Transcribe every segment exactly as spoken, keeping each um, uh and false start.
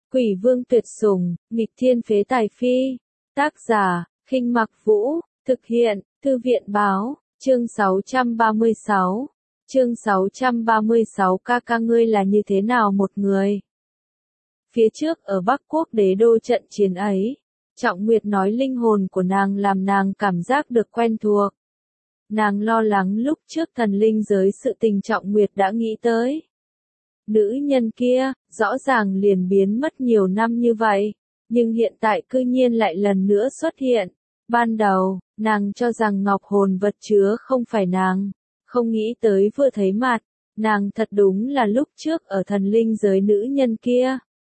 Quỷ vương tuyệt sủng, nghịch thiên phế tài phi. Tác giả, Khinh Mặc Vũ, thực hiện, Thư viện báo, chương sáu trăm ba mươi sáu. Chương sáu trăm ba mươi sáu ca ca ngươi là như thế nào một người? Phía trước ở Bắc Quốc đế đô trận chiến ấy, Trọng Nguyệt nói linh hồn của nàng làm nàng cảm giác được quen thuộc. Nàng lo lắng lúc trước thần linh giới sự tình Trọng Nguyệt đã nghĩ tới. Nữ nhân kia, rõ ràng liền biến mất nhiều năm như vậy, nhưng hiện tại cư nhiên lại lần nữa xuất hiện. Ban đầu, nàng cho rằng ngọc hồn vật chứa không phải nàng, không nghĩ tới vừa thấy mặt, nàng thật đúng là lúc trước ở thần linh giới nữ nhân kia.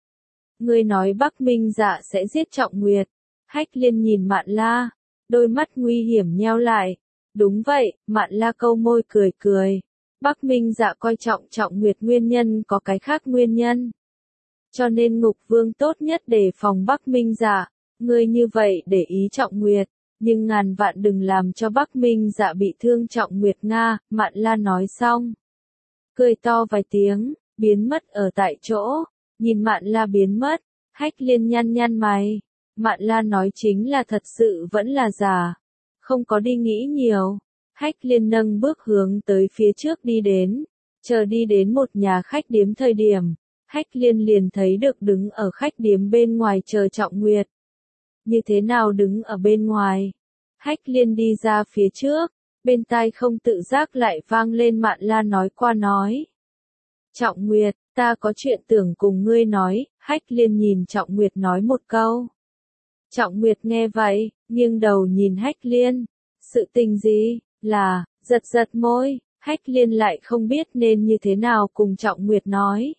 Ngươi nói Bắc Minh Dạ sẽ giết Trọng Nguyệt. Hách Liên nhìn Mạn La, đôi mắt nguy hiểm nheo lại. Đúng vậy, Mạn La câu môi cười cười. Bắc Minh Dạ coi trọng Trọng Nguyệt nguyên nhân có cái khác nguyên nhân. Cho nên Ngục Vương tốt nhất để phòng Bắc Minh Dạ. Ngươi như vậy để ý Trọng Nguyệt, nhưng ngàn vạn đừng làm cho Bắc Minh Dạ bị thương Trọng Nguyệt Nga. Mạn La nói xong, cười to vài tiếng, biến mất ở tại chỗ. Nhìn Mạn La biến mất, Hách Liên nhăn nhăn mày. Mạn La nói chính là thật sự vẫn là giả, không có đi nghĩ nhiều. Hách Liên nâng bước hướng tới phía trước đi đến, chờ đi đến một nhà khách điếm thời điểm, Hách Liên liền thấy được đứng ở khách điếm bên ngoài chờ Trọng Nguyệt. Như thế nào đứng ở bên ngoài? Hách Liên đi ra phía trước, bên tai không tự giác lại vang lên Mạn La nói qua nói. Trọng Nguyệt, ta có chuyện tưởng cùng ngươi nói. Hách Liên nhìn Trọng Nguyệt nói một câu. Trọng Nguyệt nghe vậy, nghiêng đầu nhìn Hách Liên. Sự tình gì? Là, giật giật môi. Hách Liên lại không biết nên như thế nào cùng Trọng Nguyệt nói.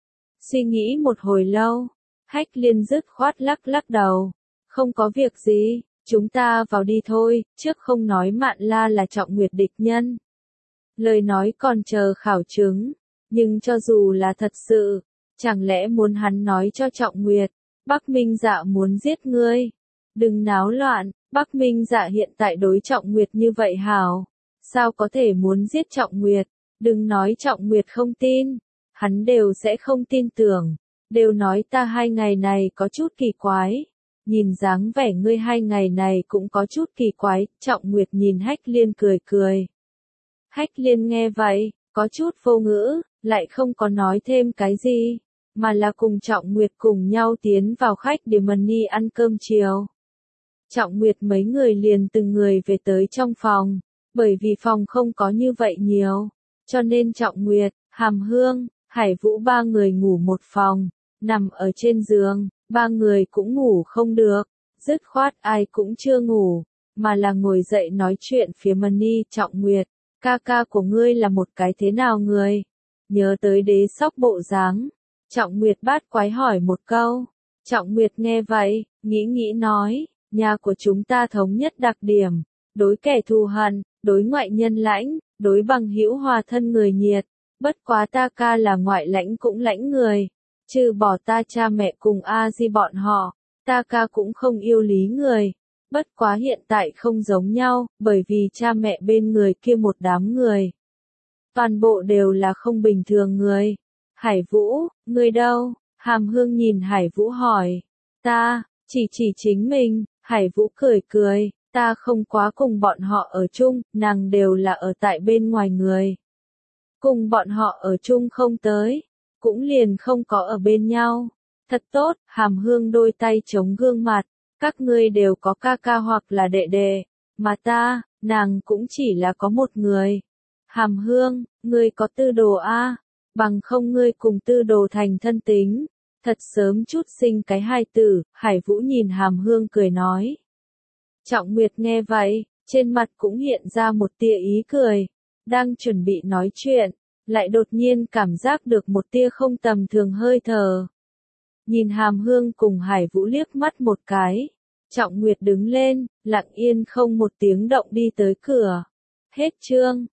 Suy nghĩ một hồi lâu, Hách Liên dứt khoát lắc lắc đầu. Không có việc gì, chúng ta vào đi thôi, trước không nói Mạn La là Trọng Nguyệt địch nhân. Lời nói còn chờ khảo chứng, nhưng cho dù là thật sự, chẳng lẽ muốn hắn nói cho Trọng Nguyệt, Bắc Minh Dạ muốn giết ngươi? Đừng náo loạn, Bắc Minh Dạ hiện tại đối Trọng Nguyệt như vậy hảo, sao có thể muốn giết Trọng Nguyệt? Đừng nói Trọng Nguyệt không tin, hắn đều sẽ không tin tưởng, đều nói ta hai ngày này có chút kỳ quái. Nhìn dáng vẻ ngươi hai ngày này cũng có chút kỳ quái. Trọng Nguyệt nhìn Hách Liên cười cười. Hách Liên nghe vậy, có chút vô ngữ, lại không có nói thêm cái gì, mà là cùng Trọng Nguyệt cùng nhau tiến vào khách điếm Money ăn cơm chiều. Trọng Nguyệt mấy người liền từng người về tới trong phòng, bởi vì phòng không có như vậy nhiều, cho nên Trọng Nguyệt, Hàm Hương, Hải Vũ ba người ngủ một phòng, nằm ở trên giường, ba người cũng ngủ không được, dứt khoát ai cũng chưa ngủ, mà là ngồi dậy nói chuyện phía Money. Trọng Nguyệt, ca ca của ngươi là một cái thế nào người? Nhớ tới đế sóc bộ dáng, Trọng Nguyệt bát quái hỏi một câu. Trọng Nguyệt nghe vậy, nghĩ nghĩ nói, nhà của chúng ta thống nhất đặc điểm, đối kẻ thù hận, đối ngoại nhân lãnh, đối bằng hữu hòa thân người nhiệt, bất quá ta ca là ngoại lãnh cũng lãnh người, trừ bỏ ta cha mẹ cùng A Di bọn họ, ta ca cũng không yêu lý người. Bất quá hiện tại không giống nhau, bởi vì cha mẹ bên người kia một đám người, toàn bộ đều là không bình thường người. Hải Vũ, ngươi đâu? Hàm Hương nhìn Hải Vũ hỏi. Ta, chỉ chỉ chính mình. Hải Vũ cười cười, ta không quá cùng bọn họ ở chung, nàng đều là ở tại bên ngoài người. Cùng bọn họ ở chung không tới, cũng liền không có ở bên nhau. Thật tốt. Hàm Hương đôi tay chống gương mặt. Các ngươi đều có ca ca hoặc là đệ đệ, mà ta, nàng cũng chỉ là có một người. Hàm Hương, ngươi có tư đồ a? Bằng không ngươi cùng tư đồ thành thân tính, thật sớm chút sinh cái hai tử. Hải Vũ nhìn Hàm Hương cười nói. Trọng Nguyệt nghe vậy, trên mặt cũng hiện ra một tia ý cười, đang chuẩn bị nói chuyện, lại đột nhiên cảm giác được một tia không tầm thường hơi thở. Nhìn Hàm Hương cùng Hải Vũ liếc mắt một cái, Trọng Nguyệt đứng lên, lặng yên không một tiếng động đi tới cửa. Hết chương.